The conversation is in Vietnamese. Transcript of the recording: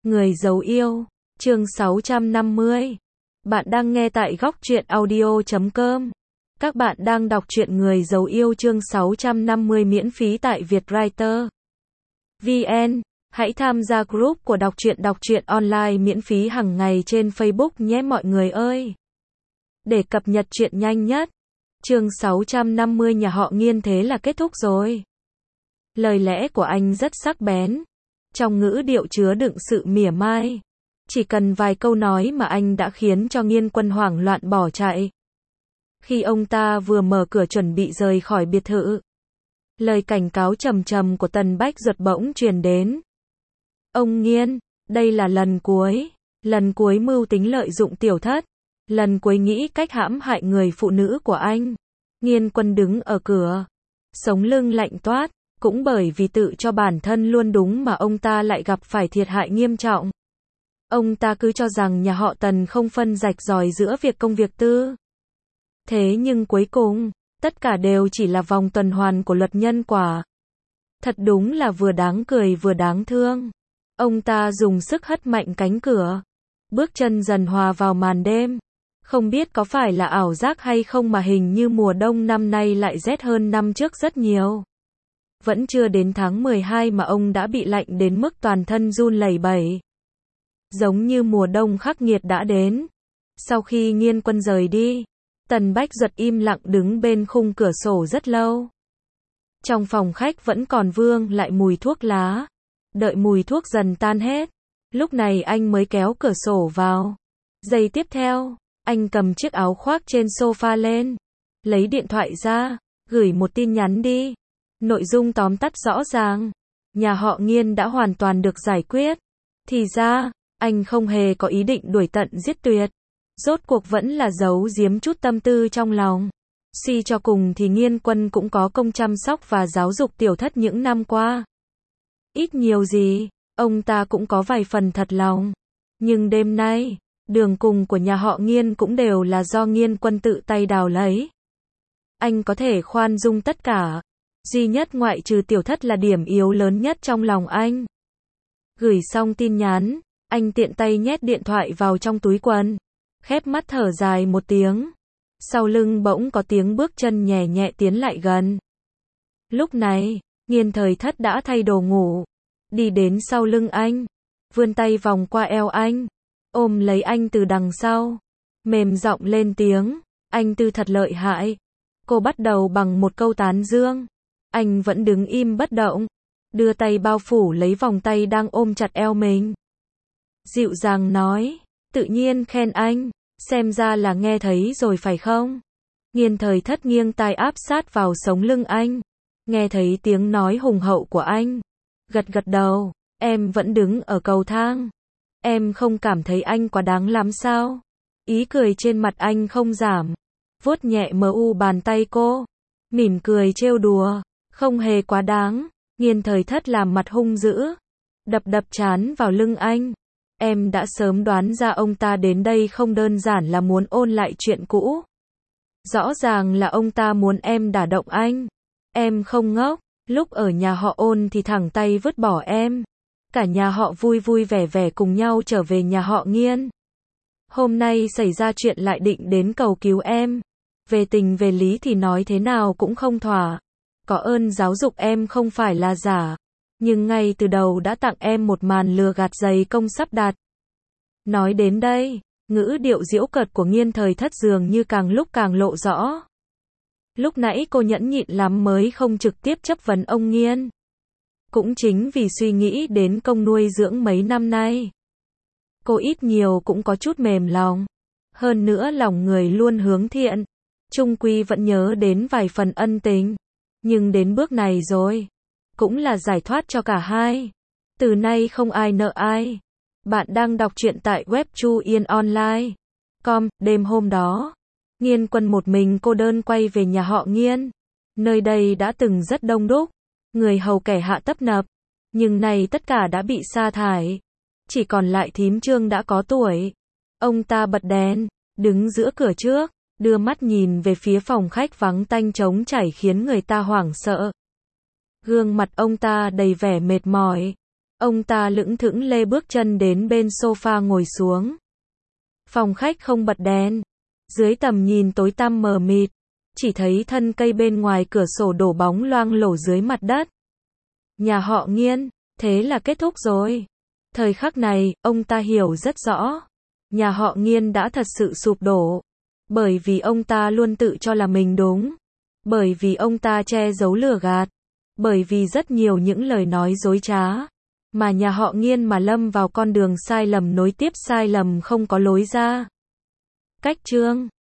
Người giấu yêu, chương 650. Bạn đang nghe tại góc truyện audio.com. Các bạn đang đọc truyện Người giấu yêu chương 650 miễn phí tại Vietwriter VN. Hãy tham gia group của đọc truyện online miễn phí hàng ngày trên Facebook nhé mọi người ơi. Để cập nhật truyện nhanh nhất. Chương 650 nhà họ Nghiên thế là kết thúc rồi. Lời lẽ của anh rất sắc bén. Trong ngữ điệu chứa đựng sự mỉa mai. Chỉ cần vài câu nói mà anh đã khiến cho Nghiên Quân hoảng loạn bỏ chạy. Khi ông ta vừa mở cửa chuẩn bị rời khỏi biệt thự, lời cảnh cáo trầm trầm của Tần Bách Duật bỗng truyền đến. Ông Nghiên, đây là lần cuối mưu tính lợi dụng tiểu thất, lần cuối nghĩ cách hãm hại người phụ nữ của anh. Nghiên Quân đứng ở cửa, sống lưng lạnh toát. Cũng bởi vì tự cho bản thân luôn đúng mà ông ta lại gặp phải thiệt hại nghiêm trọng. Ông ta cứ cho rằng nhà họ Tần không phân rạch ròi giữa việc công việc tư. Thế nhưng cuối cùng, tất cả đều chỉ là vòng tuần hoàn của luật nhân quả. Thật đúng là vừa đáng cười vừa đáng thương. Ông ta dùng sức hất mạnh cánh cửa. Bước chân dần hòa vào màn đêm. Không biết có phải là ảo giác hay không mà hình như mùa đông năm nay lại rét hơn năm trước rất nhiều. Vẫn chưa đến tháng 12 mà ông đã bị lạnh đến mức toàn thân run lẩy bẩy. Giống như mùa đông khắc nghiệt đã đến. Sau khi Nghiên Quân rời đi, Tần Bách Duật im lặng đứng bên khung cửa sổ rất lâu. Trong phòng khách vẫn còn vương lại mùi thuốc lá. Đợi mùi thuốc dần tan hết, lúc này anh mới kéo cửa sổ vào. Giây tiếp theo, anh cầm chiếc áo khoác trên sofa lên, lấy điện thoại ra, gửi một tin nhắn đi. Nội dung tóm tắt rõ ràng, nhà họ Nghiên đã hoàn toàn được giải quyết. Thì ra, anh không hề có ý định đuổi tận giết tuyệt. Rốt cuộc vẫn là giấu giếm chút tâm tư trong lòng. Suy cho cùng thì Nghiên Quân cũng có công chăm sóc và giáo dục tiểu thất những năm qua. Ít nhiều gì, ông ta cũng có vài phần thật lòng. Nhưng đêm nay, đường cùng của nhà họ Nghiên cũng đều là do Nghiên Quân tự tay đào lấy. Anh có thể khoan dung tất cả. Duy nhất ngoại trừ tiểu thất là điểm yếu lớn nhất trong lòng anh. Gửi xong tin nhắn, anh tiện tay nhét điện thoại vào trong túi quần. Khép mắt thở dài một tiếng. Sau lưng bỗng có tiếng bước chân nhẹ nhẹ tiến lại gần. Lúc này, Nghiên Thời Thất đã thay đồ ngủ. Đi đến sau lưng anh. Vươn tay vòng qua eo anh. Ôm lấy anh từ đằng sau. Mềm giọng lên tiếng. Anh Tư thật lợi hại. Cô bắt đầu bằng một câu tán dương. Anh vẫn đứng im bất động, đưa tay bao phủ lấy vòng tay đang ôm chặt eo mình. Dịu dàng nói, tự nhiên khen anh, xem ra là nghe thấy rồi phải không? Nghiên Thời Thất nghiêng tai áp sát vào sống lưng anh, nghe thấy tiếng nói hùng hậu của anh. Gật gật đầu, em vẫn đứng ở cầu thang. Em không cảm thấy anh quá đáng lắm sao? Ý cười trên mặt anh không giảm, vuốt nhẹ bàn tay cô, mỉm cười trêu đùa. Không hề quá đáng. Nghiên Thời Thất làm mặt hung dữ, đập trán vào lưng anh. Em đã sớm đoán ra ông ta đến đây không đơn giản là muốn ôn lại chuyện cũ. Rõ ràng là ông ta muốn em đả động anh. Em không ngốc, lúc ở nhà họ Ôn thì thẳng tay vứt bỏ em. Cả nhà họ vui vui vẻ vẻ cùng nhau trở về nhà họ Nghiên. Hôm nay xảy ra chuyện lại định đến cầu cứu em. Về tình về lý thì nói thế nào cũng không thỏa. Có ơn giáo dục em không phải là giả, nhưng ngay từ đầu đã tặng em một màn lừa gạt dày công sắp đặt. Nói đến đây, ngữ điệu giễu cợt của Nghiên Thời Thất dường như càng lúc càng lộ rõ. Lúc nãy cô nhẫn nhịn lắm mới không trực tiếp chất vấn ông Nghiên. Cũng chính vì suy nghĩ đến công nuôi dưỡng mấy năm nay. Cô ít nhiều cũng có chút mềm lòng. Hơn nữa lòng người luôn hướng thiện. Chung quy vẫn nhớ đến vài phần ân tình. Nhưng đến bước này rồi, cũng là giải thoát cho cả hai. Từ nay không ai nợ ai. Bạn đang đọc truyện tại web chuyenonline.com. Đêm hôm đó, Nghiên Quân một mình cô đơn quay về nhà họ Nghiên. Nơi đây đã từng rất đông đúc, người hầu kẻ hạ tấp nập, nhưng nay tất cả đã bị sa thải. Chỉ còn lại thím Trương đã có tuổi. Ông ta bật đèn, đứng giữa cửa trước. Đưa mắt nhìn về phía phòng khách vắng tanh trống trải khiến người ta hoảng sợ. Gương mặt ông ta đầy vẻ mệt mỏi. Ông ta lững thững lê bước chân đến bên sofa ngồi xuống. Phòng khách không bật đèn. Dưới tầm nhìn tối tăm mờ mịt, chỉ thấy thân cây bên ngoài cửa sổ đổ bóng loang lổ dưới mặt đất. Nhà họ Nghiên, thế là kết thúc rồi. Thời khắc này, ông ta hiểu rất rõ. Nhà họ Nghiên đã thật sự sụp đổ. Bởi vì ông ta luôn tự cho là mình đúng. Bởi vì ông ta che giấu lừa gạt. Bởi vì rất nhiều những lời nói dối trá. Mà nhà họ Nghiên mà lâm vào con đường sai lầm nối tiếp sai lầm không có lối ra. Cách chương